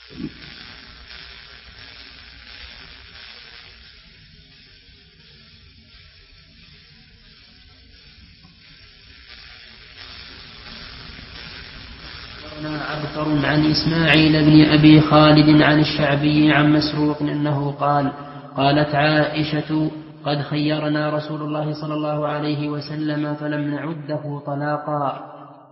عبثر عن إسماعيل بن أبي خالد عن الشعبي عن مسروق أنه قال: قالت عائشة: قد خيرنا رسول الله صلى الله عليه وسلم فلم نعده طلاقا.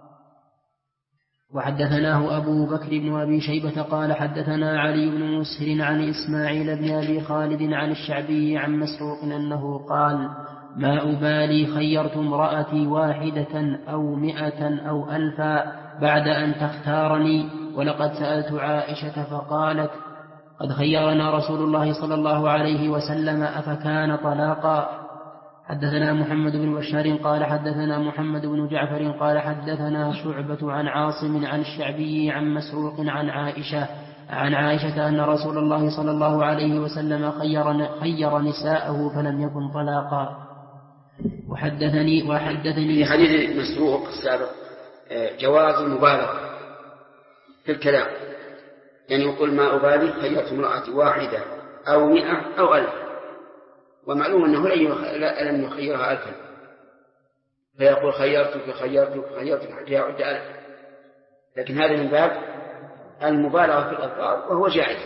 وحدثناه أبو بكر بن أبي شيبة قال حدثنا علي بن مسهر عن إسماعيل بن أبي خالد عن الشعبي عن مسروق أنه قال: ما أبالي خيرت امرأتي 1 أو 100 أو 1000 بعد أن تختارني. ولقد سألت عائشة فقالت: قد خيرنا رسول الله صلى الله عليه وسلم أفكان طلاقا. حدثنا محمد بن بشار قال حدثنا محمد بن جعفر قال حدثنا شعبة عن عاصم عن الشعبي عن مسروق عن عائشة أن رسول الله صلى الله عليه وسلم خير نساءه فلم يكن طلاقا. وحدثني في حديث مسروق السابق جواز المبالغة في الكلام، يعني يقول ما أبالي خيرت امرأتي 1 أو 100 أو 1000، ومعلوم أنه لم يخيرها 1000، فيقول خيرتك حتى يعد 1000، لكن هذا من باب المبالغة في الألفاظ وهو جائز.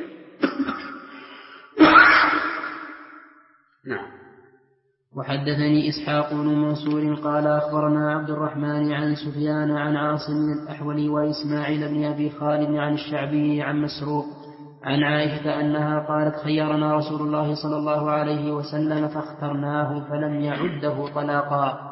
نعم. وحدثني إسحاق بن منصور قال أخبرنا عبد الرحمن عن سفيان عن عاصم الأحولي وإسماعيل بن أبي خالد عن الشعبي عن مسروق عن عائشة أنها قالت: خيرنا رسول الله صلى الله عليه وسلم فاخترناه فلم يعده طلاقا.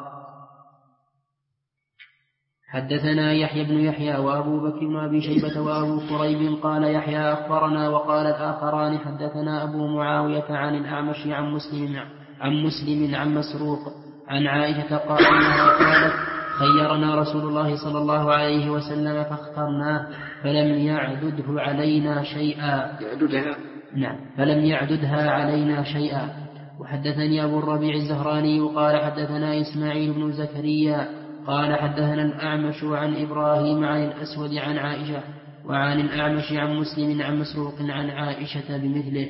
حدثنا يحيى بن يحيى وأبو بكر بن أبي شيبة وأبو كريب قال يحيى أخبرنا، وقال الآخران حدثنا أبو معاوية عن الأعمش عن مسلم عن مسروق عن عائشة قالت: خيرنا رسول الله صلى الله عليه وسلم فاخترناه فلم يعدده علينا شيئا. فلم يعددها علينا شيئا. وحدثني أبو الربيع الزهراني قال حدثنا إسماعيل بن زكريا قال حدثنا الأعمش عن إبراهيم عن الأسود عن عائشة، وعن الأعمش عن مسلم عن مسروق عن عائشة بمثله.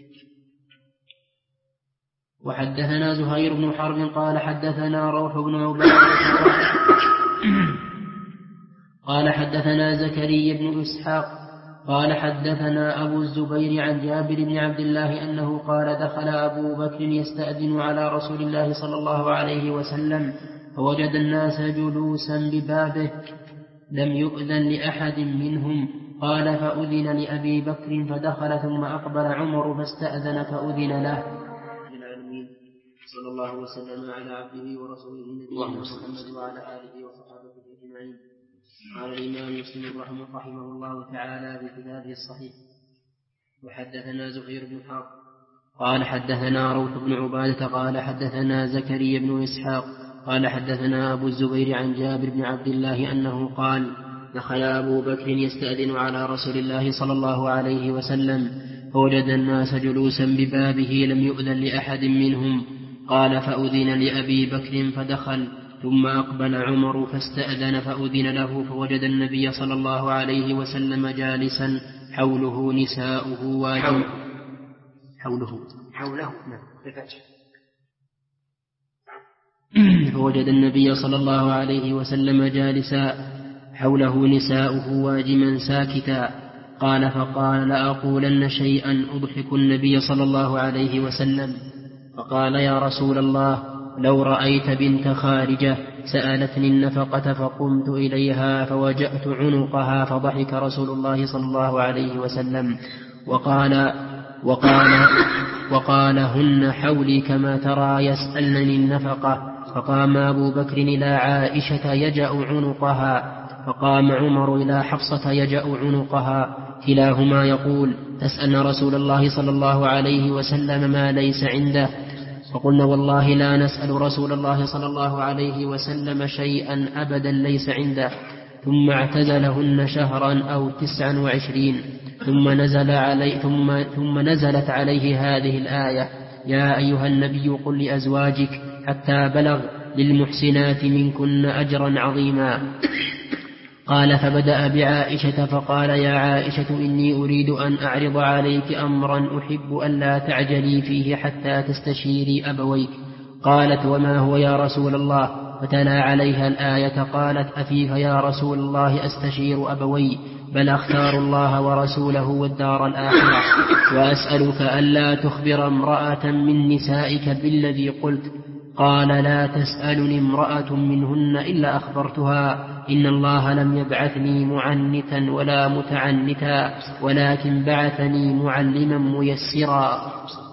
وحدثنا زهير بن حرب قال حدثنا روح بن عبادة قال حدثنا زكريا بن إسحاق قال حدثنا أبو الزبير عن جابر بن عبد الله أنه قال: دخل أبو بكر يستأذن على رسول الله صلى الله عليه وسلم فوجد الناس جلوسا ببابه لم يؤذن لأحد منهم. قال: فأذن لأبي بكر فدخل، ثم أقبل عمر فاستأذن فأذن له. صلى الله وسلم على عبده ورسوله نبينا محمد وعلى آله وصحبه أجمعين. قال الإمام مسلم رحمه الله تعالى بكتابه الصحيح: وحدثنا زهير بن حرب قال حدثنا روح بن عبادة قال حدثنا زكريا بن إسحاق قال حدثنا أبو الزبير عن جابر بن عبد الله أنه قال: دخل أبو بكر يستأذن على رسول الله صلى الله عليه وسلم فوجد الناس جلوسا ببابه لم يؤذن لأحد منهم. قال: فأذن لأبي بكر فدخل، ثم أقبل عمر فاستأذن فأذن له، فوجد النبي صلى الله عليه وسلم جالسا حوله نساؤه فوجد النبي صلى الله عليه وسلم جالسا حوله نساؤه واجما ساكتا. قال: فقال: لأقولن شيئا أضحك النبي صلى الله عليه وسلم. فقال: يا رسول الله، لو رأيت بنت خارجة سألتني النفقة فقمت إليها فوجأت عنقها، فضحك رسول الله صلى الله عليه وسلم وقال هن حولي كما ترى يسألني النفقة. فقام أبو بكر إلى عائشة يجأ عنقها، فقام عمر إلى حفصة يجأ عنقها، كلاهما يقول: تسألن رسول الله صلى الله عليه وسلم ما ليس عنده. فقلنا: والله لا نسأل رسول الله صلى الله عليه وسلم شيئا أبدا ليس عنده. ثم اعتزلهن شهرا أو 29، ثم نزلت عليه هذه الآية: يا أيها النبي قل لأزواجك حتى بلغ للمحسنات منكن أجرا عظيما. قال فبدأ بعائشة فقال يا عائشة إني أريد أن أعرض عليك أمرا أحب أن لا تعجلي فيه حتى تستشيري أبويك. قالت وما هو يا رسول الله؟ فتلا عليها الآية قالت أفيك يا رسول الله أستشير أبوي بل أختار الله ورسوله والدار الآخرة وأسألك ألا تخبر امرأة من نسائك بالذي قلت. قال لا تسألني امرأة منهن إلا أخبرتها إن الله لم يبعثني معنتا ولا متعنتا ولكن بعثني معلما ميسرا.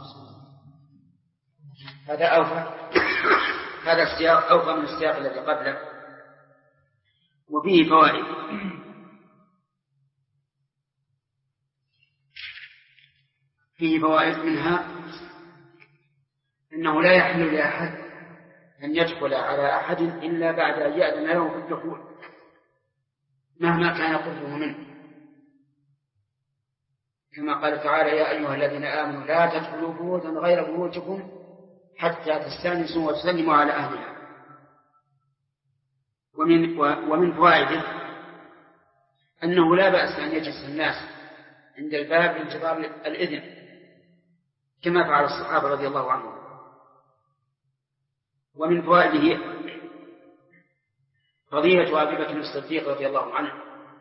هذا أوفى، هذا السياق أوفى من السياق الذي قبله وفيه فوائد. فيه فوائد منها إنه لا يحل لأحد أن يدخل على أحد إلا بعد أن يأذن له في الدخول مهما كان قربه منه، كما قال تعالى يا أيها الذين آمنوا لا تدخلوا بيوتا غير بيوتكم حتى تستأنسوا وتسلموا على أهلها. ومن فوائده أنه لا بأس أن يجلس الناس عند الباب لانتظار الإذن كما فعل الصحابة رضي الله عنهم. ومن فوائده فضيلة أبي بكر الصديق رضي الله عنه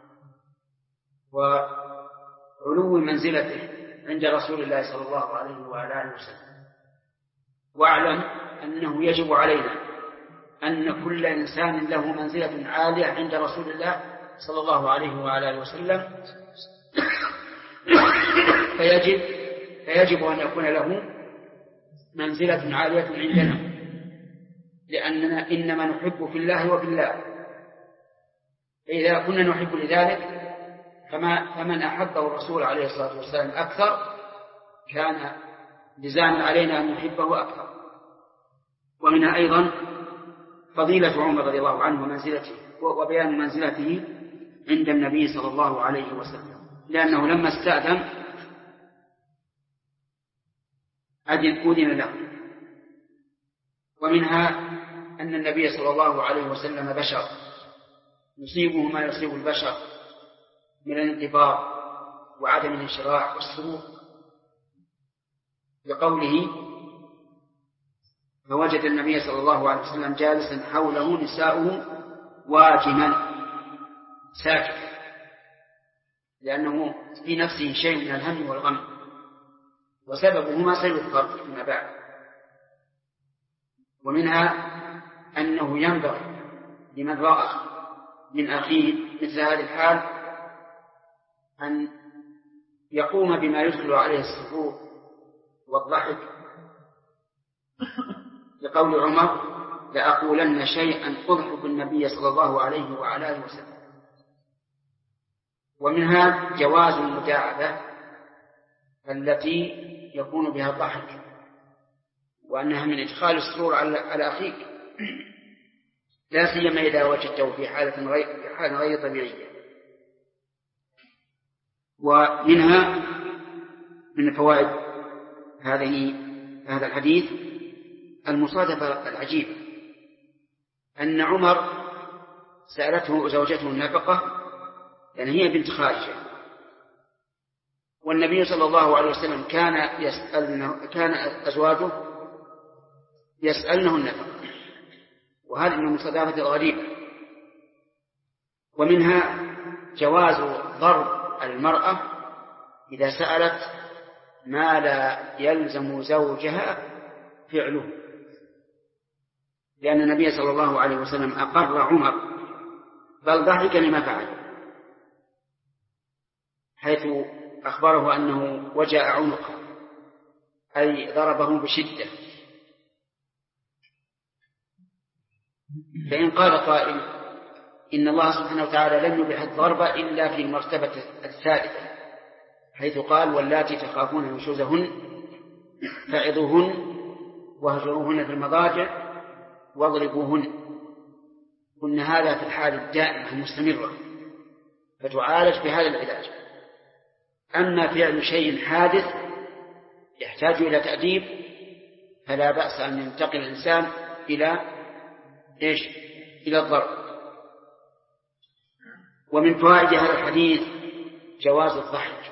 وعلو منزلته عند رسول الله صلى الله عليه وآله وسلم. واعلم أنه يجب علينا أن كل إنسان له منزلة عالية عند رسول الله صلى الله عليه وآله وسلم فيجب أن يكون له منزلة عالية عندنا، لأننا إنما نحب في الله وبالله. فإذا كنا نحب لذلك فمن أحبه الرسول عليه الصلاة والسلام أكثر كان لزاما علينا أن نحبه أكثر. ومنها أيضا فضيلة عمر رضي الله عنه ومنزلته وبيان منزلته عند النبي صلى الله عليه وسلم، لأنه لما استأذن أذن له. ومنها أن النبي صلى الله عليه وسلم بشر يصيبه ما يصيب البشر من الانقباض وعدم الانشراح والسرور، لقوله فوجد النبي صلى الله عليه وسلم جالسا حوله نساؤه واجما ساكت، لأنه في نفسه شيء من الهم والغم، وسببه ما سيذكر فيما بعد. ومنها أنه ينبغي لمن رأى من أخيه مثل هذه الحال أن يقوم بما يدخل عليه السرور والضحك، لقول عمر لأقولن شيئا أضحك النبي صلى الله عليه وعلى آله وسلم. ومنها جواز المداعبة التي يكون بها الضحك، وأنها من إدخال السرور على أخيك، لا سيما إذا وجدته في حالة غير طبيعية. ومنها من فوائد هذا الحديث المصادفة العجيبة، أن عمر سألته زوجته النفقة لأن هي بنت خارجة، والنبي صلى الله عليه وسلم كان أزواجه يسألنه النفقة، وهذه من المصادفة الغريبة. ومنها جواز ضرب المرأة إذا سألت ما لا يلزم زوجها فعله، لأن النبي صلى الله عليه وسلم أقر عمر بل ضحك لما فعل، حيث أخبره أنه وجاء عنقه أي ضربه بشدة. فإن قال قائل إن الله سبحانه وتعالى لم يبح الضرب إلا في المرتبة الثالثة، حيث قال واللاتي تخافون نشوزهن فعظوهن واهجروهن في المضاجع واضربوهن، قلنا هذا في الحال الدائمة المستمرة فتعالج بهذا العلاج. أما فعل شيء حادث يحتاج إلى تأديب فلا بأس أن ينتقل الإنسان إلى الضرب. ومن فوائد هذا الحديث جواز الضحك،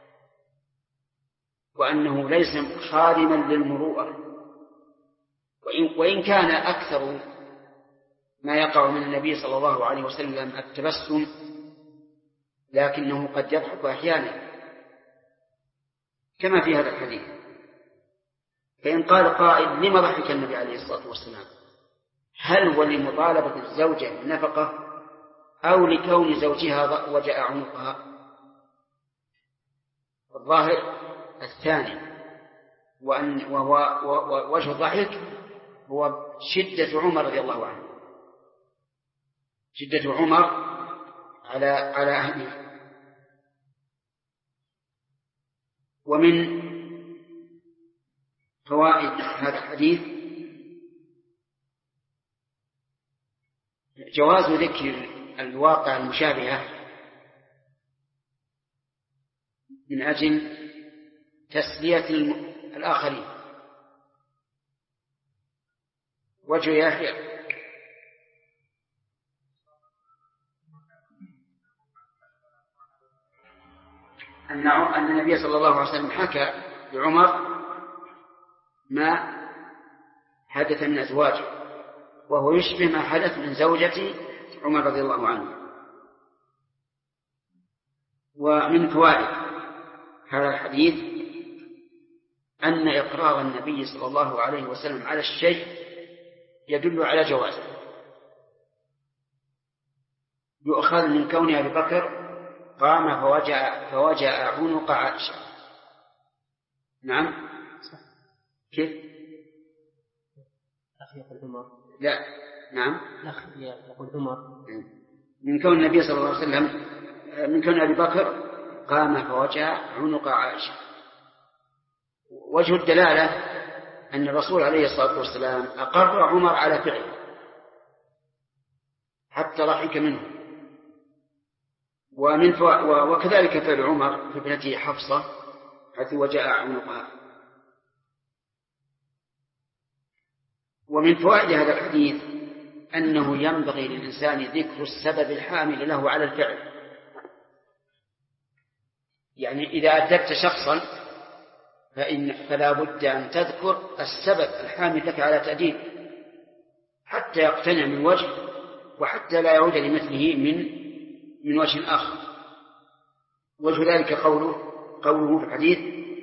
وأنه ليس خادما للمروءة، وإن كان أكثر ما يقع من النبي صلى الله عليه وسلم التبسم، لكنه قد يضحك أحيانا كما في هذا الحديث. فإن قال قائل لما ضحك النبي عليه الصلاة والسلام؟ هل هو لمطالبة الزوجة بالنفقة أو لكون زوجها وجاء عنقها؟ الظاهر الثاني، ووجه الضحك هو شدة عمر رضي الله عنه، شدة عمر على أهله. ومن فوائد هذا الحديث جواز ذكر الواقع المشابهة من أجل تسلية الآخرين. وجه يحيى أن النبي صلى الله عليه وسلم حكى لعمر ما حدث من أزواجه، وهو يشبه ما حدث من زوجة عمر رضي الله عنه. ومن فوائد هذا الحديث أن إقرار النبي صلى الله عليه وسلم على الشيء يدل على جوازه. يؤخذ من كون أبي بكر قام فوجأ عنق عائشة. نعم، كيف؟ أخي يقول عمر. لا، نعم، أخي يقول عمر. من كون النبي صلى الله عليه وسلم، من كون أبي بكر قام فوجأ عنق عائشة. وجه الدلالة أن الرسول عليه الصلاة والسلام أقر عمر على فعله حتى ضحك منه. وكذلك فعل عمر في ابنته حفصة حيث وجاء عنقها. ومن فوائد هذا الحديث أنه ينبغي للإنسان ذكر السبب الحامل له على الفعل. يعني إذا أدبت شخصا فلا بد أن تذكر السبب الحامل لك على تأديبه حتى يقتنع من وجه، وحتى لا يعود لمثله من وجه آخر. وجه ذلك قوله في الحديث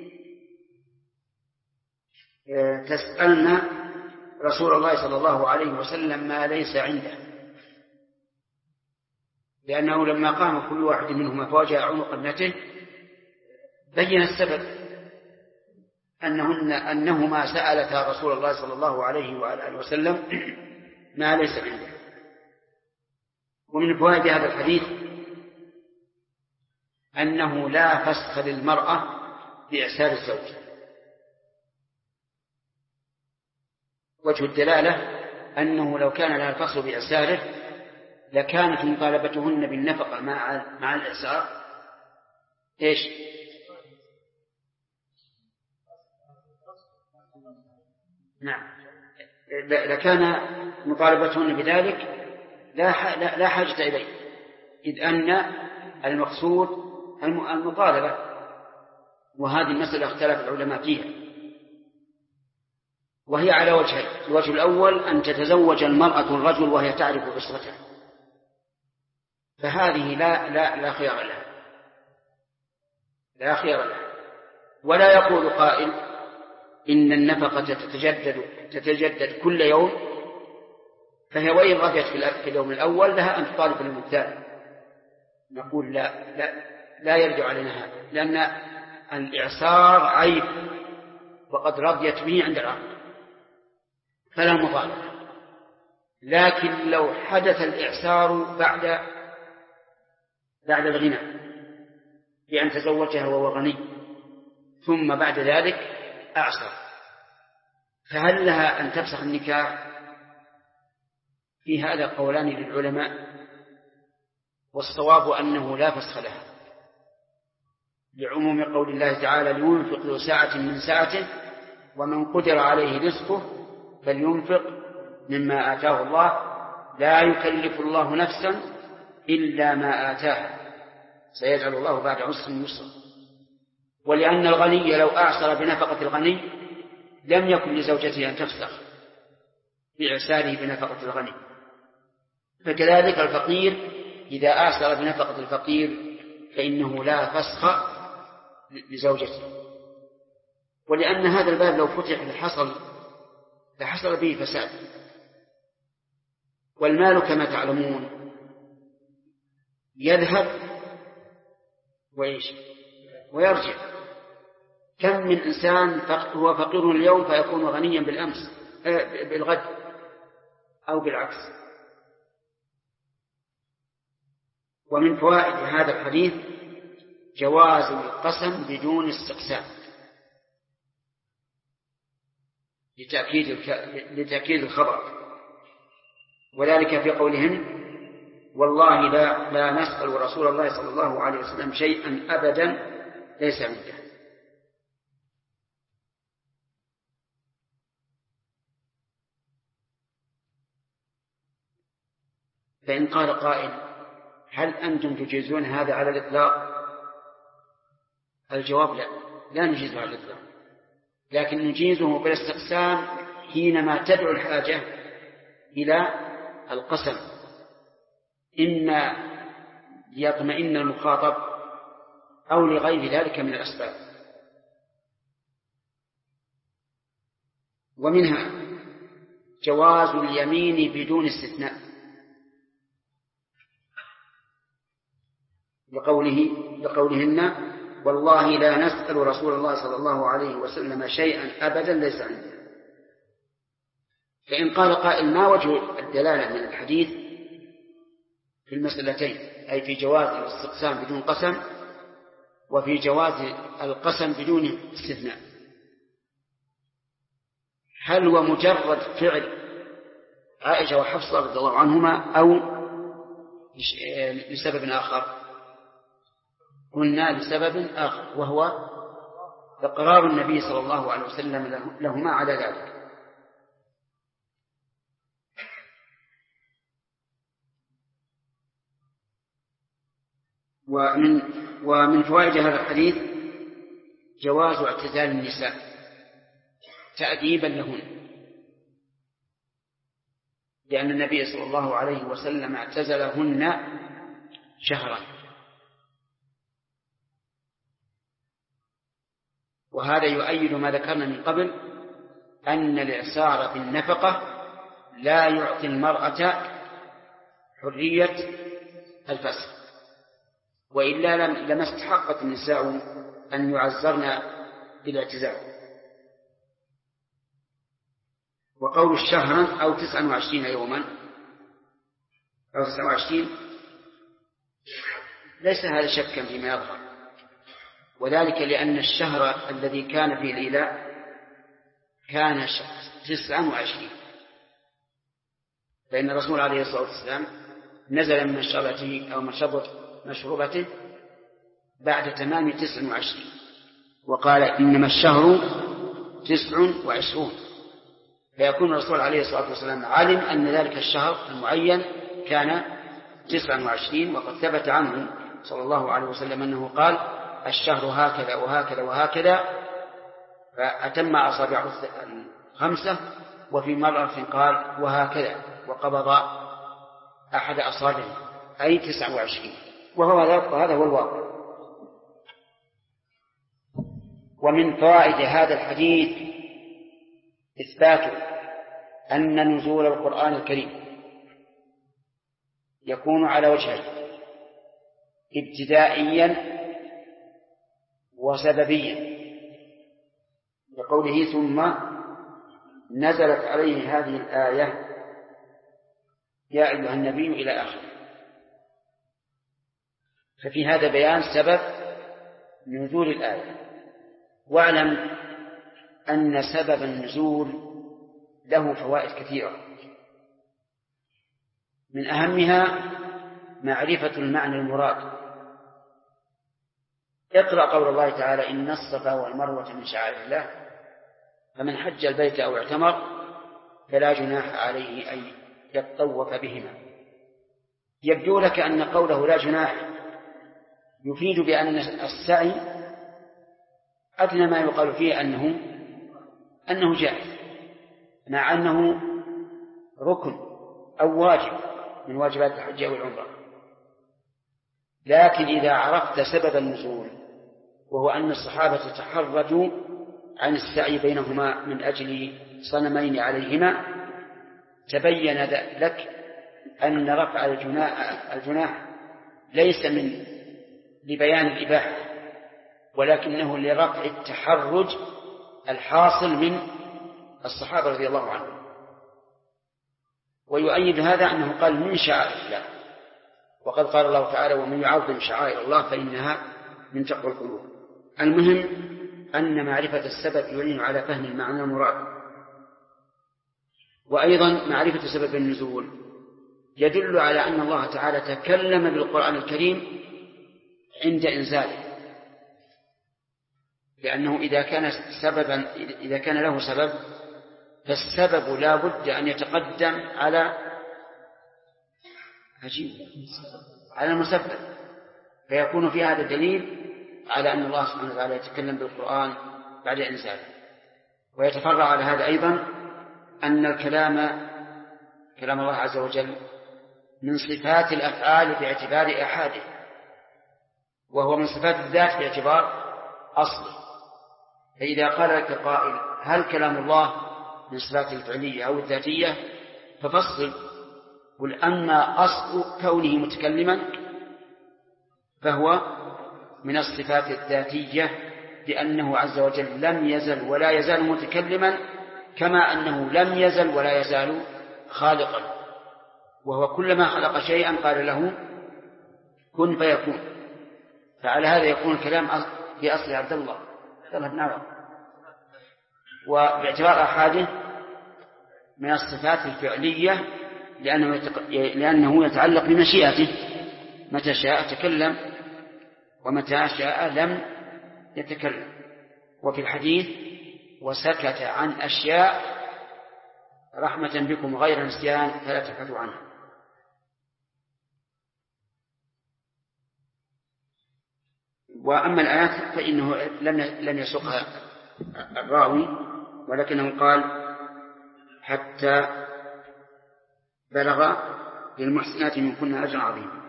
تسألنا رسول الله صلى الله عليه وسلم ما ليس عنده، لأنه لما قام كل واحد منهما فوجأ عنق ابنته بين السبب أنهما سألتا رسول الله صلى الله عليه وآله وسلم ما ليس عنده. ومن فوائد هذا الحديث أنه لا فسخ للمرأة بإعسار الزوج. وجه الدلالة أنه لو كان لها الفسخ بإعساره لكانت مطالبتهن بالنفقة مع الإعسار إيش؟ نعم، لكان مطالبتهن بذلك لا حاجة إليه، إذ أن المقصود المطالبة. وهذه المسألة اختلف العلماء فيها، وهي على وجهين. الوجه الأول أن تتزوج المرأة الرجل وهي تعرف عسرته، فهذه لا خيار لها، لا خيار لها. ولا يقول قائل إن النفقة تتجدد كل يوم، فهي وإن رضيت في اليوم الأول لها أن تطالب اليوم الثاني. نقول لا يرجع علينا هذا، لأن الإعسار عيب وقد رضيت به عند العقد فلا مطالبة. لكن لو حدث الإعسار بعد الغنى بأن تزوجها وهو غني ثم بعد ذلك أعسر، فهل لها أن تفسخ النكاح؟ في هذا قولان للعلماء، والصواب أنه لا فسخ لها لعموم قول الله تعالى لينفق ذو ساعة من ساعته ومن قدر عليه رزقه فلينفق مما آتاه الله لا يكلف الله نفسا إلا ما آتاها سيجعل الله بعد عسر يسرا. ولأن الغني لو أعسر بنفقة الغني لم يكن لزوجته أن تفسخ بإعساره بنفقة الغني، فكذلك الفقير إذا أعسر بنفقة الفقير فإنه لا فسخ لزوجته. ولأن هذا الباب لو فتح لحصل به فساد. والمال كما تعلمون يذهب ويرجع. كم من إنسان هو فقير اليوم فيكون غنيا بالغد أو بالعكس. ومن فوائد هذا الحديث جواز القسم بدون استقسام لتأكيد الخبر، وذلك في قولهم والله لا نسأل رسول الله صلى الله عليه وسلم شيئا أبدا ليس عنده. فإن قال قائل هل أنتم تجيزون هذا على الإطلاق؟ الجواب لا نجيزه على الإطلاق، لكن نجيزه بالاستقسام حينما تدعو الحاجة إلى القسم، إما ليطمئن المخاطب أو لغير ذلك من الأسباب. ومنها جواز اليمين بدون استثناء لقولهن والله لا نسأل رسول الله صلى الله عليه وسلم شيئا أبدا ليس عنده. فإن قال قائل ما وجه الدلالة من الحديث في المسألتين، أي في جواز الاستقسام بدون قسم وفي جواز القسم بدون استثناء؟ هل هو مجرد فعل عائشة وحفصة رضي الله عنهما أو لسبب آخر؟ قلنا لسبب آخر، وهو إقرار النبي صلى الله عليه وسلم لهما على ذلك. ومن فوائد هذا الحديث جواز اعتزال النساء تأديبا لهن، لأن النبي صلى الله عليه وسلم اعتزلهن شهرا، وهذا يؤيد ما ذكرنا من قبل أن الإعسار بالنفقة لا يعطي المرأة حرية الفسخ، وإلا لما استحقت النساء أن يعزرن بالاعتزال. وقول الشهرا أو 29 يوما أو 29 ليس هذا شكا فيما يظهر، وذلك لأن الشهر الذي كان فيه الإيلاء كان 29، فإن الرسول عليه الصلاة والسلام نزل من مشربته أو مشروبته بعد تمام 29، وقال إنما الشهر 29، فيكون الرسول عليه الصلاة والسلام علم أن ذلك الشهر المعين كان 29، وقد ثبت عنه صلى الله عليه وسلم أنه قال الشهر هكذا وهكذا وهكذا، فأتم أصابعه 5، وفي مرة قال وهكذا وقبض أحد أصابعه أي 29، وهذا هو الواقع. ومن فوائد هذا الحديث إثبات أن نزول القرآن الكريم يكون على وجهين: ابتدائيا وسببيا، لقوله ثم نزلت عليه هذه الآية يا أيها النبي إلى آخره. ففي هذا بيان سبب نزول الآية. واعلم أن سبب النزول له فوائد كثيرة، من أهمها معرفة المعنى المراد. اقرأ قول الله تعالى إن الصفا والمروة من شعائر الله فمن حج البيت أو اعتمر فلا جناح عليه أن يطوف بهما. يبدو لك أن قوله لا جناح يفيد بأن السعي أدنى ما يقال فيه أنه جائز، مع أنه ركن أو واجب من واجبات الحج والعمرة. لكن إذا عرفت سبب النزول، وهو أن الصحابة تحرجوا عن السعي بينهما من أجل صنمين عليهما، تبين لك أن رفع الجناح ليس لبيان الإباحة، ولكنه لرفع التحرج الحاصل من الصحابة رضي الله عنهم. ويؤيد هذا أنه قال من شعائر الله، وقد قال الله تعالى ومن يعظم شعائر الله فإنها من تقوى القلوب. المهم أن معرفة السبب يعين على فهم المعنى المراد. وأيضا معرفة سبب النزول يدل على أن الله تعالى تكلم بالقرآن الكريم عند إنزاله، لأنه إذا كان له سبب فالسبب لا بد أن يتقدم على المسبب، فيكون في هذا الدليل على أن الله سبحانه وتعالى يتكلم بالقرآن بعد إنزاله. ويتفرع على هذا أيضا أن كلام الله عز وجل من صفات الأفعال باعتبار أحاده، وهو من صفات الذات باعتبار أصله. فإذا قال لك قائل هل كلام الله من صفات الفعلية أو الذاتية، ففصل، قل أما أصل كونه متكلما فهو من الصفات الذاتية، لأنه عز وجل لم يزل ولا يزال متكلما، كما أنه لم يزل ولا يزال خالقا، وهو كلما خلق شيئا قال له كن فيكون. فعلى هذا يكون الكلام في أصل عبد الله بن عمر، وباعتبار أحاده من الصفات الفعلية لأنه يتعلق بمشيئته، متى شاء تكلم ومتى شاء لم يتكلم. وفي الحديث وسكت عن أشياء رحمة بكم غير نسيان فلا تبحثوا عنها. وأما الآيات فإنه لم يسقها الراوي، ولكنه قال حتى بلغ للمحسنات منكن أجرا عظيما.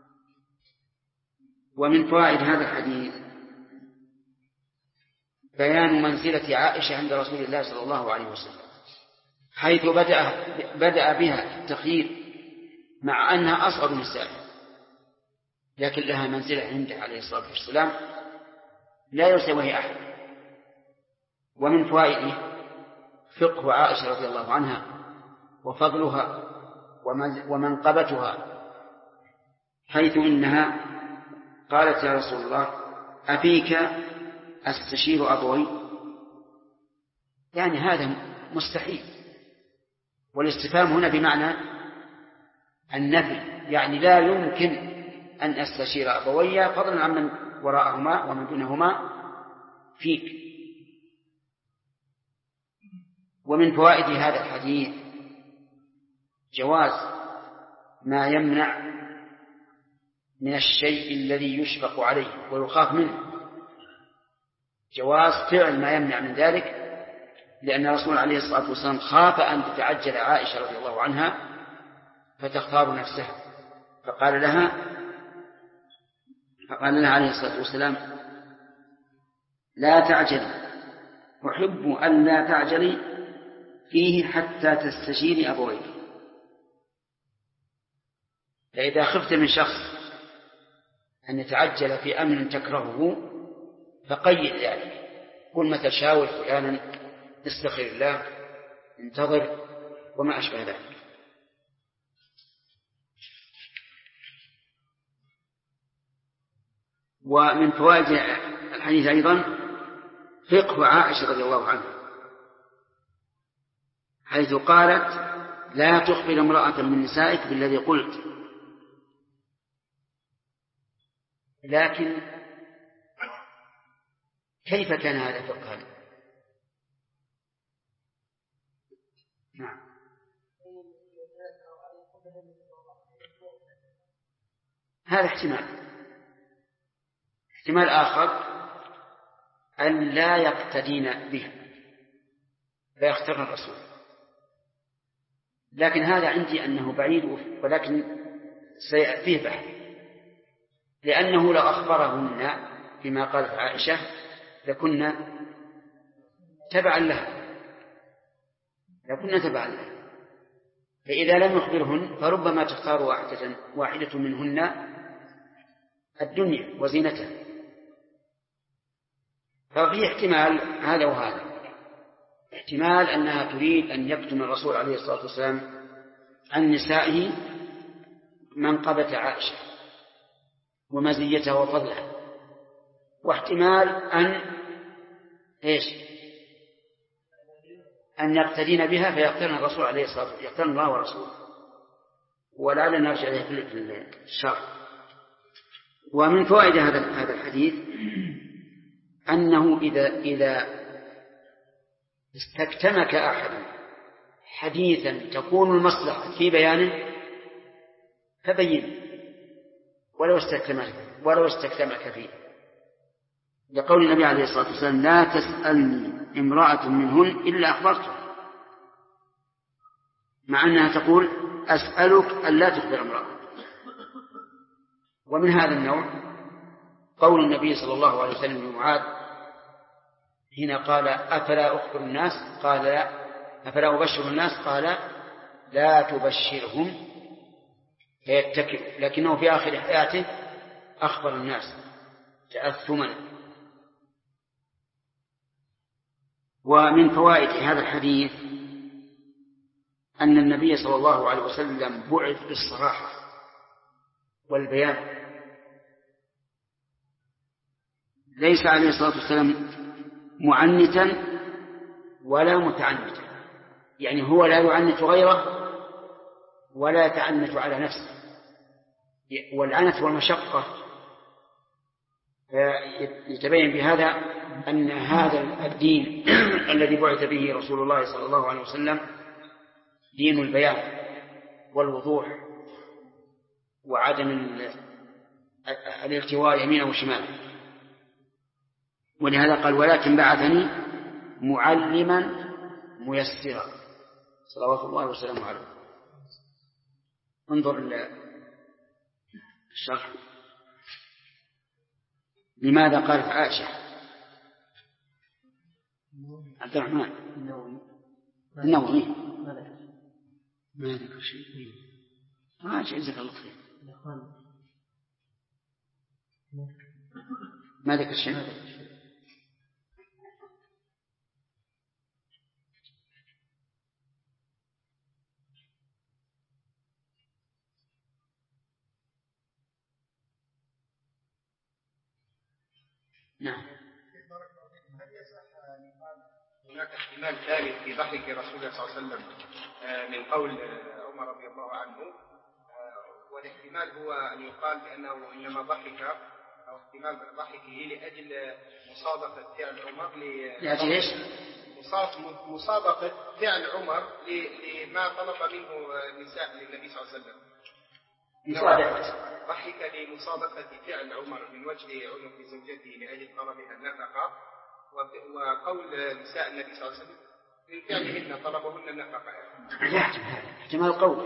ومن فوائد هذا الحديث بيان منزلة عائشة عند رسول الله صلى الله عليه وسلم، حيث بدأ بها التخيير مع أنها أصغر نسائه، لكن لها منزلة عنده عليه الصلاة والسلام لا يساويه أحد. ومن فوائده فقه عائشة رضي الله عنها وفضلها ومنقبتها، حيث إنها قالت يا رسول الله أفيك أستشير أبوي، يعني هذا مستحيل، والاستفهام هنا بمعنى النفي، يعني لا يمكن أن أستشير أبوي فضلا عن من وراءهما ومن دونهما فيك. ومن فوائد هذا الحديث جواز ما يمنع من الشيء الذي يشفق عليه ويخاف منه، جواز فعل ما يمنع من ذلك، لأن الرسول عليه الصلاة والسلام خاف أن تتعجل عائشة رضي الله عنها فتختار نفسها، فقال لها عليه الصلاة والسلام لا تعجل، أحب أن لا تعجلي فيه حتى تستشيري أبويك. فإذا خفت من شخص أن يتعجل في أمر تكرهه فقيد ذلك، قل مثل شاور فلانا، استخر الله، انتظر، وما أشبه ذلك. ومن فوائد الحديث أيضا فقه عائشة رضي الله عنها، حيث قالت لا تخبر امرأة من نسائك بالذي قلت. لكن كيف كان هذا فقها؟ نعم هذا احتمال آخر أن لا يقتدين بها فيختارن الرسول، لكن هذا عندي أنه بعيد، ولكن سيأتيه بحث، لأنه لو أخبرهن بما قالت عائشة لكنا تبعا لها، فإذا لم يخبرهن فربما تختار واحدة منهن الدنيا وزينتها. ففي احتمال هذا وهذا، احتمال أنها تريد أن يكتم الرسول عليه الصلاة والسلام عن نسائه منقبة عائشة ومزيتها وفضلها، واحتمال أن يقتدين بها فيقترن الرسول عليه الصلاة والسلام، يقترن الله ورسوله، ولعلنا نرجع إليه في الشرح. ومن فوائد هذا الحديث أنه إذا استكتمك أحد حديثا تكون المصلحة في بيانه فبين ولو استكتمك فيه، لقول النبي عليه الصلاة والسلام: لا تسألني امرأة منهن إلا أخبرته، مع أنها تقول: أسألك ألا تخبر امرأة. ومن هذا النوع قول النبي صلى الله عليه وسلم لمعاذ حين قال: أفلا أخبر الناس؟ قال: لا. أفلا أبشر الناس؟ قال: لا تبشرهم فيتكلوا، لكنه في آخر حياته أخبر الناس تأثما. ومن فوائد هذا الحديث أن النبي صلى الله عليه وسلم بعث بالصراحة والبيان، ليس عليه الصلاة والسلام معنتا ولا متعنتا، يعني هو لا يعنت غيره ولا يتعنت على نفسه، والعنت والمشقة يتبين بهذا أن هذا الدين الذي بعث به رسول الله صلى الله عليه وسلم دين البيان والوضوح وعدم الالتواء يمينا وشمالا. ولهذا قال: ولكن بعثني معلما ميسرا، صلوات الله وسلامه عليه. انظر الشرح. لماذا قالت عائشة؟ عبد الرحمن النووي ما ذكر شيء، ما جزاك الله خير، ما ذكر شيء. نعم. هناك احتمال ثالث في ضحك رسول الله صلى الله عليه وسلم من قول عمر رضي الله عنه، والاحتمال هو أن يقال بأنه إنما ضحك، أو احتمال ضحكه لأجل مصادقة فعل عمر مصادقة فعل عمر لما طلب منه النساء للنبي صلى الله عليه وسلم. ضحك لمصادقة فعل عمر من وجه عنق زوجته لأجل طلبها النفقة، وقول نساء النبي صلى الله عليه وسلم من فعلهن طلبهن النفقة. احتمال قول.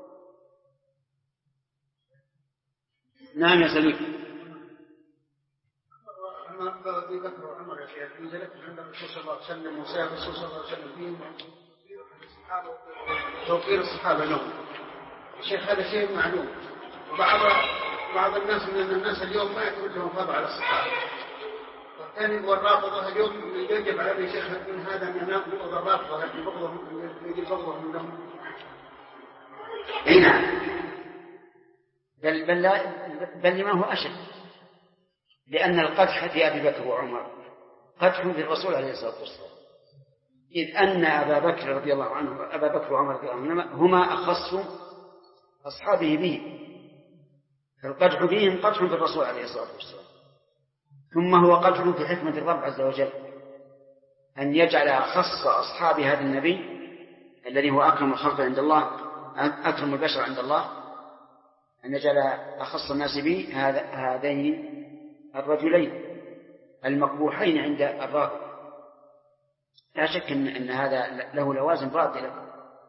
نعم يا سليم. أما أبي بكر وعمر يا شيخ نزلت عند الرسول صلى الله عليه وسلم وسير الرسول صلى الله عليه وسلم فيهم توقير الصحابة لهم. الشيخ هذا شيء معلوم، وبعض الناس من الناس اليوم ما يكون لهم فضل على الصحابة، والثاني والرافضة اليوم يجب على أبي شيخ من هذا أن يناقض الرافضة يجب بغضهم لهم. نعم. بل لما هو أشد، لأن القدح في أبي بكر وعمر قدح في الرسول عليه الصلاة والسلام، إذ أن أبا بكر رضي الله عنه أبا بكر وعمر رضي الله عنهما هما أخص أصحابه به، فالقدح بهم قدح في الرسول عليه الصلاة والسلام، ثم هو قدح في حكمة الرب عز وجل أن يجعل أخص أصحاب هذا النبي الذي هو أكرم الخلق عند الله، أكرم البشر عند الله، أن يجعل أخص الناس به هذين الرجلين المقبوحين عند الراغب. لا شك أن هذا له لوازم باطلة.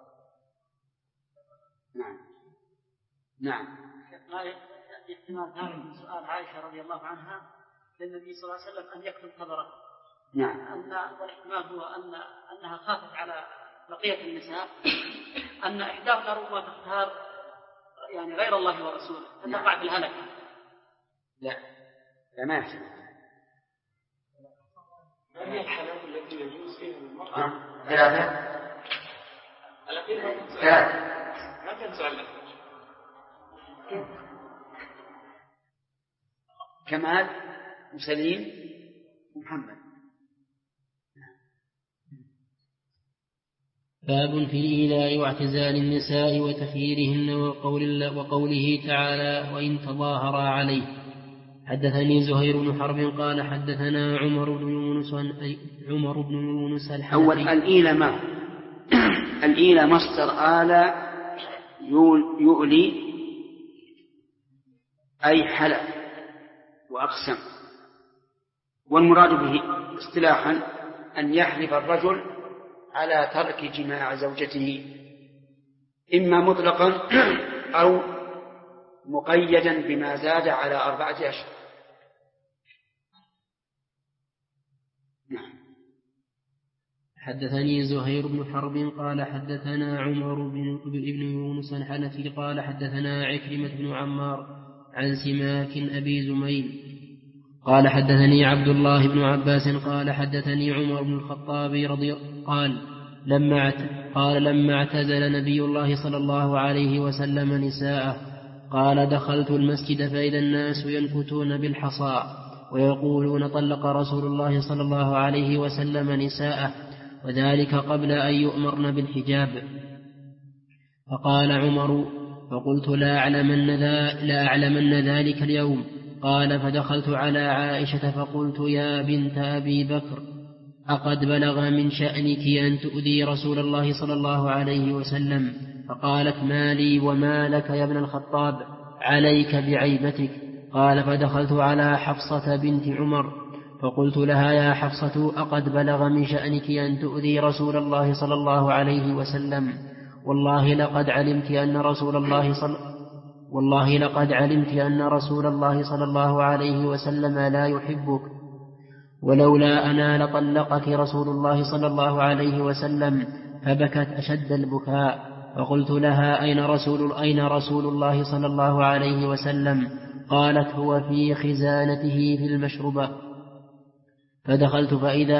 نعم. احتمال ثالث من سؤال عائشة رضي الله عنها للنبي صلى الله عليه وسلم أن يكتب خبره. نعم. والاحتمال هو أنها خافت على بقية النساء أن إحداث ربما تختار يعني غير الله ورسوله فتقع في الهلك. لا ما يحتمل. ما هي الحالات التي يجوز فيها المرأة؟ ثلاثة. ما كان سؤال كمال وسليم ومحمد. باب في الإيلاء واعتزال النساء وتخييرهن وقوله تعالى وإن تظاهرا عليه. حدثني زهير بن حرب قال حدثنا عمر بن يونس الحنفي. أول الإيلة مصدر آل يؤلي أي حلف وأقسم، والمراد به اصطلاحا أن يحلف الرجل على ترك جماع زوجته إما مطلقا أو مقيدا بما زاد على 4 أشهر. حدثني زهير بن حرب قال حدثنا عمر بن يونس الحنفي قال حدثنا عكرمة بن عمار عن سماك أبي زميل قال حدثني عبد الله بن عباس قال حدثني عمر بن الخطاب قال لما اعتزل نبي الله صلى الله عليه وسلم نساءه قال دخلت المسجد فإذا الناس ينكتون بالحصى ويقولون طلق رسول الله صلى الله عليه وسلم نساءه وذلك قبل أن يؤمرن بالحجاب. فقال عمر فقلت لا أعلمن ذلك اليوم. قال فدخلت على عائشة فقلت يا بنت أبي بكر أقد بلغ من شأنك أن تؤذي رسول الله صلى الله عليه وسلم؟ فقالت ما لي وما لك يا ابن الخطاب، عليك بعيبتك. قال فدخلت على حفصة بنت عمر فقلت لها يا حفصة أقد بلغ من شأنك أن تؤذي رسول الله صلى الله عليه وسلم؟ والله لقد علمت أن رسول الله صلى الله عليه وسلم لا يحبك، ولولا أنا لطلقك رسول الله صلى الله عليه وسلم. فبكت أشد البكاء. فقلت لها أين رسول الله صلى الله عليه وسلم؟ قالت هو في خزانته في المشربة. فدخلت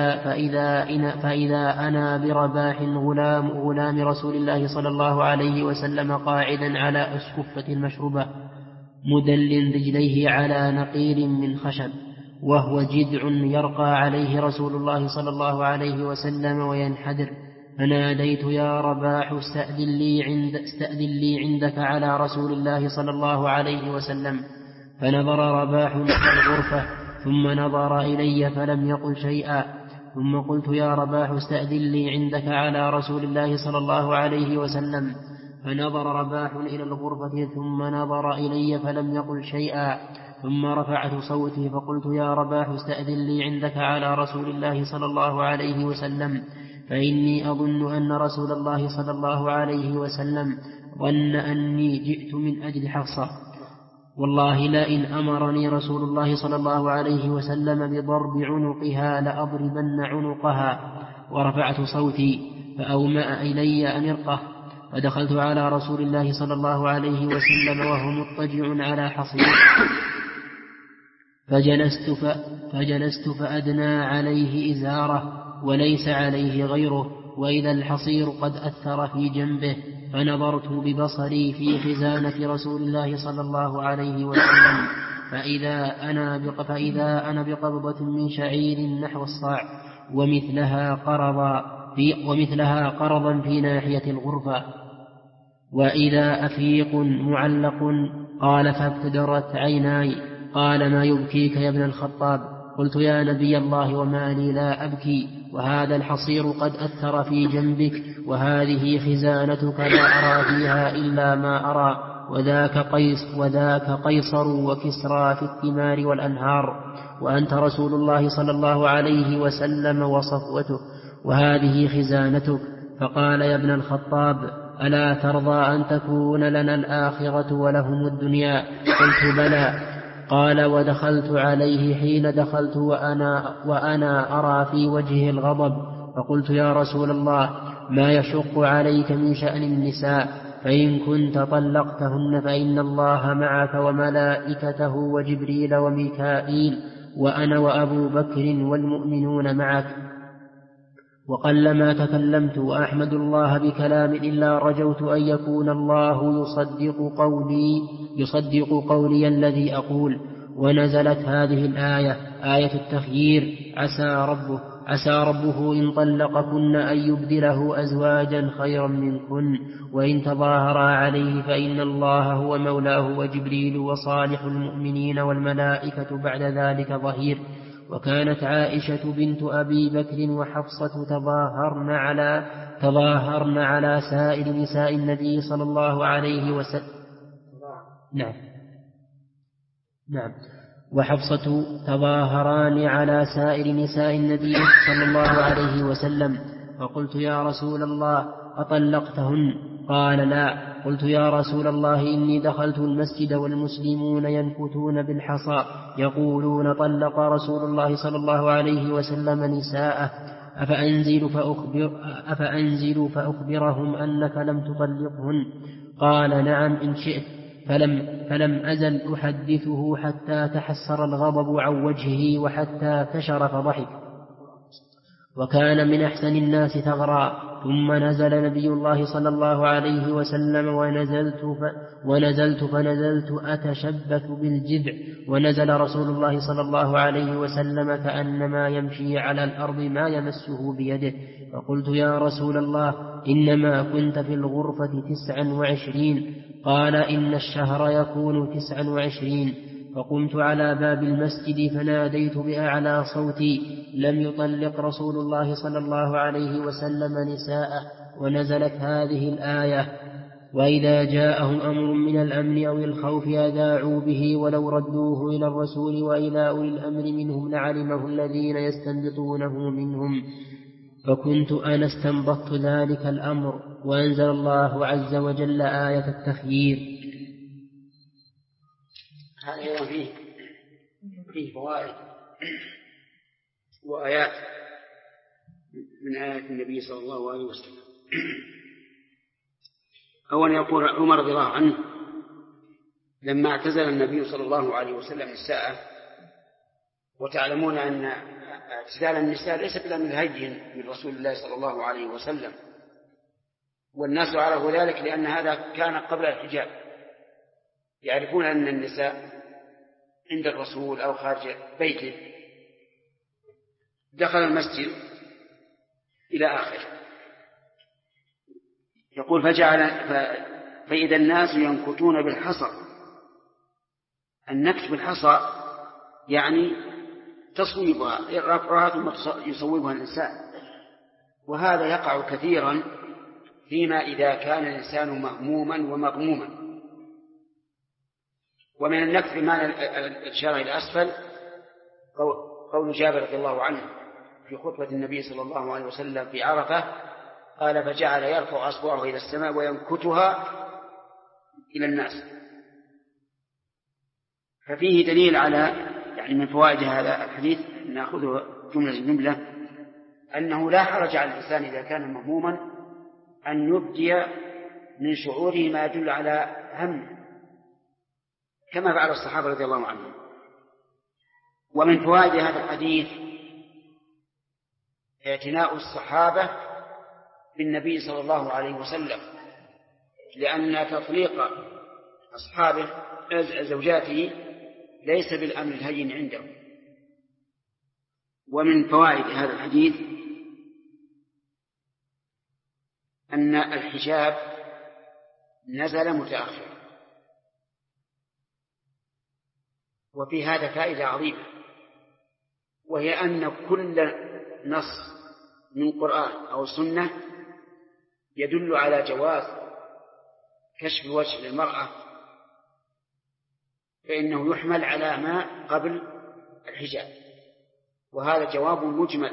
فإذا أنا برباح غلام رسول الله صلى الله عليه وسلم قاعدا على أسكفة المشربة مدل رجليه على نقير من خشب، وهو جذع يرقى عليه رسول الله صلى الله عليه وسلم وينحدر. فناديت يا رباح استأذن لي عندك على رسول الله صلى الله عليه وسلم. فنظر رباح إلى الغرفة ثم نظر إلي فلم يقل شيئا. ثم قلت يا رباح استأذن لي عندك على رسول الله صلى الله عليه وسلم. فنظر رباح إلى الغرفة ثم نظر إلي فلم يقل شيئا. ثم رفعت صوتي فقلت يا رباح استأذن لي عندك على رسول الله صلى الله عليه وسلم، فإني أظن أن رسول الله صلى الله عليه وسلم ظن أني جئت من أجل حفصة. والله لئن أمرني رسول الله صلى الله عليه وسلم بضرب عنقها لأضربن عنقها. ورفعت صوتي فأومأ إلي أن ارقه. فدخلت على رسول الله صلى الله عليه وسلم وهو مضطجع على حصير، فجلست فأدنى عليه إزاره وليس عليه غيره، وإذا الحصير قد أثر في جنبه. فنظرت ببصري في خزانة رسول الله صلى الله عليه وسلم فإذا أنا بقبضة من شعير نحو الصاع ومثلها قرضا في ناحية الغرفة، وإذا أفيق معلق. قال فابتدرت عيناي. قال ما يبكيك يا ابن الخطاب؟ قلت يا نبي الله وما لي لا أبكي، وهذا الحصير قد أثر في جنبك، وهذه خزانتك لا أرى فيها إلا ما أرى. وذاك قيصر وكسرى في الثمار والأنهار، وأنت رسول الله صلى الله عليه وسلم وصفوته، وهذه خزانتك. فقال: يا ابن الخطاب، ألا ترضى أن تكون لنا الآخرة ولهم الدنيا؟ قلت: بلى. قال: ودخلت عليه حين دخلت وأنا أرى في وجهه الغضب، فقلت: يا رسول الله، ما يشق عليك من شأن النساء؟ فإن كنت طلقتهن فإن الله معك وملائكته وجبريل وميكائيل وأنا وأبو بكر والمؤمنون معك. وقلما تكلمت وأحمد الله بكلام إلا رجوت أن يكون الله يصدق قولي الذي أقول. ونزلت هذه الآية، آية التخيير: عسى ربه إن طلقكن أن يبدله أزواجا خيرا منكن، وإن تظاهرا عليه فإن الله هو مولاه وجبريل وصالح المؤمنين والملائكة بعد ذلك ظهير. وكانت عائشة بنت أبي بكر وحفصة تظاهرن على سائر نساء النبي صلى الله عليه وسلم. نعم. وحفصة تظاهران على سائر نساء النبي صلى الله عليه وسلم. فقلت: يا رسول الله، أطلقتهن؟ قال: لا. قلت: يا رسول الله، إني دخلت المسجد والمسلمون ينكتون بالحصى يقولون: طلق رسول الله صلى الله عليه وسلم نساءه، أفأنزل فأخبرهم أنك لم تطلقهن؟ قال: نعم إن شئت. فلم أزل أحدثه حتى تحسر الغضب عن وجهه وحتى كشر فضحك، وكان من أحسن الناس ثغرا. ثم نزل نبي الله صلى الله عليه وسلم ونزلت فنزلت أتشبث بالجذع، ونزل رسول الله صلى الله عليه وسلم كأنما يمشي على الأرض ما يمسه بيده. فقلت: يا رسول الله، إنما كنت في الغرفة 29. قال: إن الشهر يكون 29. فقمت على باب المسجد فناديت بأعلى صوتي: لم يطلق رسول الله صلى الله عليه وسلم نساءه. ونزلت هذه الآية: وإذا جاءهم أمر من الأمن أو الخوف أذاعوا به ولو ردوه إلى الرسول وإلى أولي الأمر منهم لعلمه الذين يستنبطونه منهم. فكنت أنا استنبطت ذلك الأمر، وأنزل الله عز وجل آية التخيير. هذا فيه فوائد وآيات من آيات النبي صلى الله عليه وسلم. أولا يقول عمر رضي الله عنه: لما اعتزل النبي صلى الله عليه وسلم النساء، وتعلمون أن اعتزال النساء ليس بالأمر الهين من رسول الله صلى الله عليه وسلم، والناس عرفوا ذلك لأن هذا كان قبل الحجاب، يعرفون أن النساء عند الرسول أو خارج بيته. دخل المسجد إلى آخره، يقول: فإذا الناس ينكتون بالحصى. النكت بالحصى يعني تصويبها، رفعها ثم يصوبها الإنسان، وهذا يقع كثيرا فيما إذا كان الإنسان مهموما ومغموما. ومن النكت بمعنى الإشارة إلى أسفل قول جابر رضي الله عنه في خطبة النبي صلى الله عليه وسلم في عرفة، قال: فجعل يرفع أصبعه إلى السماء وينكتها إلى الناس. ففيه دليل على، يعني من فوائد هذا الحديث، نأخذه جملة أنه لا حرج على الإنسان إذا كان مهموما أن يبدي من شعوره ما يدل على هم، كما فعل الصحابة رضي الله عنهم. ومن فوائد هذا الحديث اعتناء الصحابة بالنبي صلى الله عليه وسلم، لأن تطليق أصحابه زوجاته ليس بالأمر الهين عندهم. ومن فوائد هذا الحديث أن الحجاب نزل متأخر، وفي هذا فائدة عظيمة، وهي أن كل نص من قرآن أو سنة يدل على جواز كشف الوجه للمرأة فإنه يحمل على ما قبل الحجاب، وهذا جواب مجمل.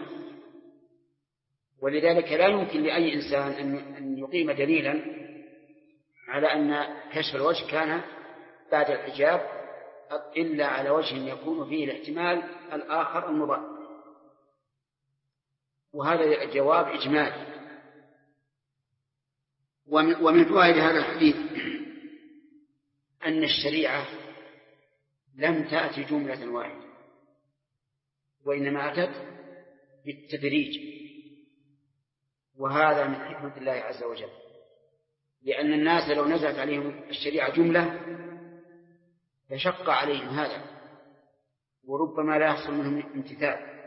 ولذلك لا يمكن لأي إنسان أن يقيم دليلا على أن كشف الوجه كان بعد الحجاب إلا على وجه يكون فيه الاحتمال الآخر المضاد، وهذا جواب إجمالي. ومن فوائد هذا الحديث أن الشريعة لم تأتي جملة واحدة، وإنما أتت بالتدريج، وهذا من حكمة الله عز وجل، لأن الناس لو نزلت عليهم الشريعة جملة فشق عليهم هذا، وربما لا يحصل منهم امتثال.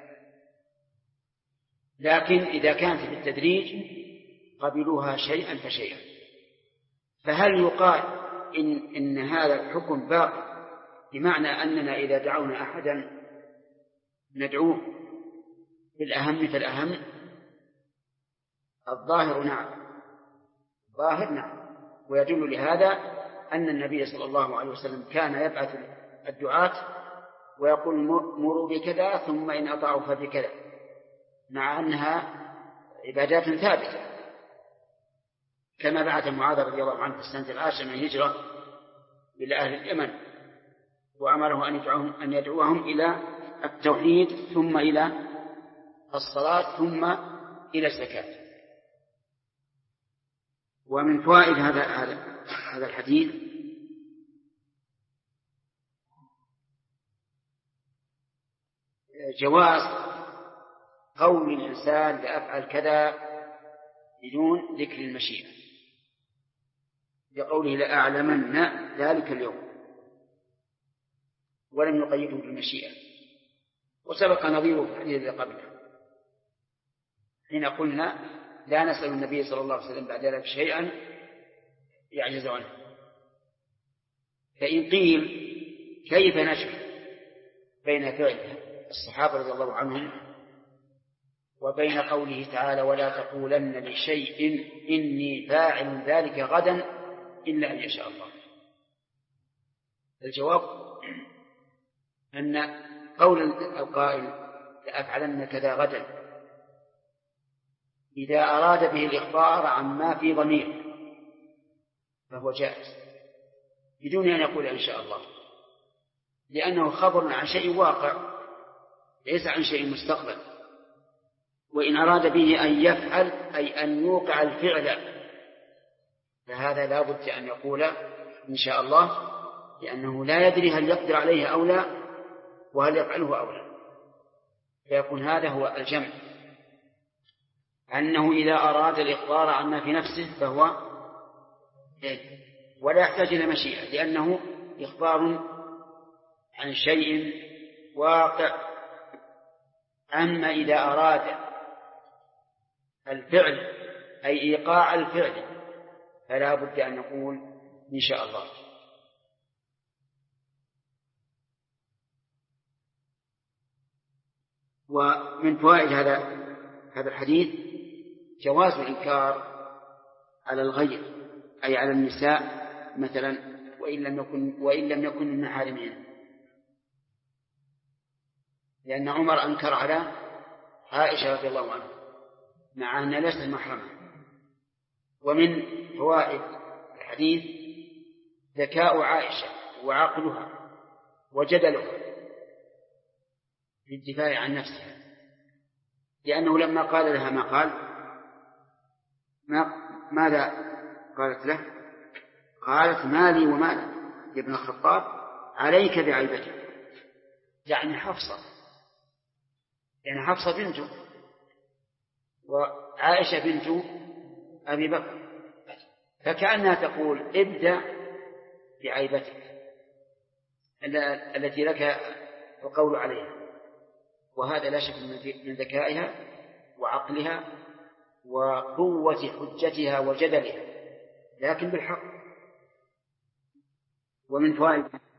لكن إذا كانت بالتدريج قبلوها شيئا فشيئا. فهل يقال إن هذا الحكم باقي بمعنى أننا إذا دعونا أحدا ندعوه بالأهم فالأهم؟ الظاهر نعم، الظاهر نعم. ويدل لهذا أن النبي صلى الله عليه وسلم كان يبعث الدعاة ويقول مروا بكذا ثم إن أطاعوا فبكذا، مع أنها عبادات ثابتة، كما بعث معاذ رضي الله عنه في السنة العاشرة من الهجرة إلى أهل اليمن وأمره أن يدعوهم إلى التوحيد ثم إلى الصلاة ثم إلى الزكاة. ومن فوائد هذا الحديث جواز قول الإنسان لأفعل كذا بدون ذكر المشيئة، لقوله لأعلمن ذلك اليوم، ولم يقيده بالمشيئة. وسبق نظيره في الحديث الذي قبله حين قلنا لا نسأل النبي صلى الله عليه وسلم بعد ذلك شيئا يعجز عنه. فإن قيل كيف نجمع بين فعل الصحابة رضي الله عنهم وبين قوله تعالى ولا تقولن لشيء إني فاعل ذلك غدا إلا أن يشاء الله؟ الجواب أن قول القائل لأفعلن كذا غدا إذا أراد به الإخبار عما في ضمير فهو جائز بدون أن يقول إن شاء الله، لأنه خبر عن شيء واقع ليس عن شيء مستقبل. وإن أراد به أن يفعل أي أن يوقع الفعل فهذا لا بد أن يقول إن شاء الله، لأنه لا يدري هل يقدر عليه أو لا وهل يفعله أو لا. فيكون هذا هو الجمع، أنه إذا أراد الإخبار عما في نفسه فهو ولا يحتاج إلى مشيئة، لأنه إخبار عن شيء واقع. أما إذا أراد الفعل أي إيقاع الفعل فلا بد أن نقول إن شاء الله. ومن فوائد هذا الحديث جواز الإنكار على الغير أي على النساء مثلا وإن لم يكن من محارمهن، لأن عمر أنكر على عائشة رضي الله عنها مع أنها ليست محرمة. ومن فوائد الحديث ذكاء عائشة وعقلها وجدلها في الدفاع عن نفسها، لأنه لما قال لها ما قال ماذا قالت له؟ قالت مالي ومالك يا ابن الخطاب عليك بعيبتك، يعني حفصة، يعني حفصة بنته وعائشة بنت أبي بكر، فكأنها تقول ابدأ بعيبتك التي لك القول عليها. وهذا لا شك من ذكائها وعقلها وقوة حجتها وجدلها، لكن بالحق. ومن فوائد